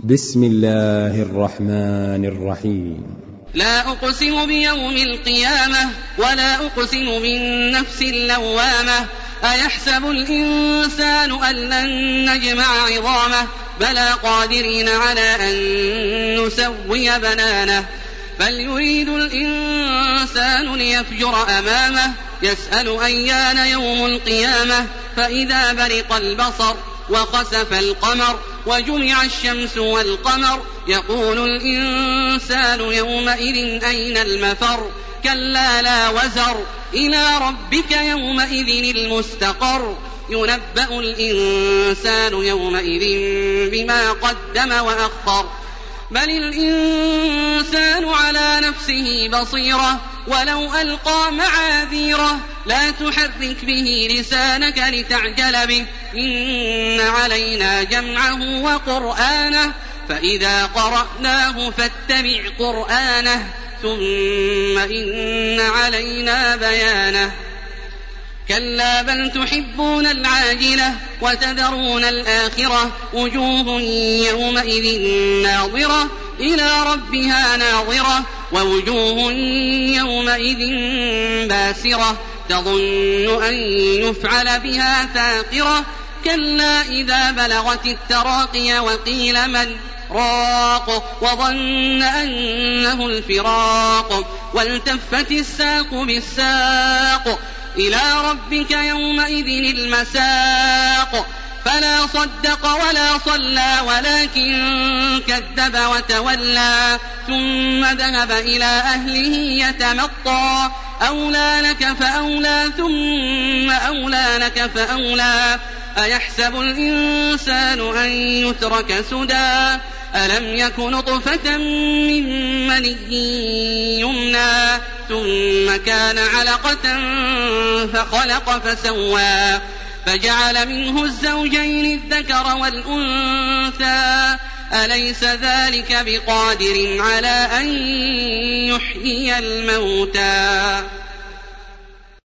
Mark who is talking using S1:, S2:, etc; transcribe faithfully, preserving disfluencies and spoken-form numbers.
S1: بسم الله الرحمن الرحيم.
S2: لا أقسم بيوم القيامة ولا أقسم بالنفس اللوامة أيحسب الإنسان أن لن نجمع عظامه بلى قادرين على أن نسوي بنانه بل يريد الإنسان ليفجر أمامه يسأل أيان يوم القيامة فإذا برق البصر وخسف القمر وجمع الشمس والقمر يقول الإنسان يومئذ أين المفر كلا لا وزر إلى ربك يومئذ المستقر ينبأ الإنسان يومئذ بما قدم وأخر بل الإنسان على نفسه بصيرة ولو ألقى معاذيره لا تحرك به لسانك لتعجل به إن علينا جمعه وقرآنه فإذا قرأناه فاتبع قرآنه ثم إن علينا بيانه كلا بل تحبون العاجلة وتذرون الآخرة وجوه يومئذ ناظرة إلى ربها ناظرة ووجوه يومئذ باسرة تظن أن يفعل بها فاقرة كلا إذا بلغت التراقي وقيل من راق وظن أنه الفراق والتفت الساق بالساق إلى ربك يومئذ المساق فلا صدق ولا صلى ولكن كذب وتولى ثم ذهب إلى أهله يتمطى أولى لك فأولى ثم أولى لك فأولى أيحسب الإنسان أن يترك سدى ألم يك نطفة من مني يمنى ثم كان علقة فخلق فسوى فجعل منه الزوجين الذكر والأنثى أليس ذلك بقادر على أن يحيي الموتى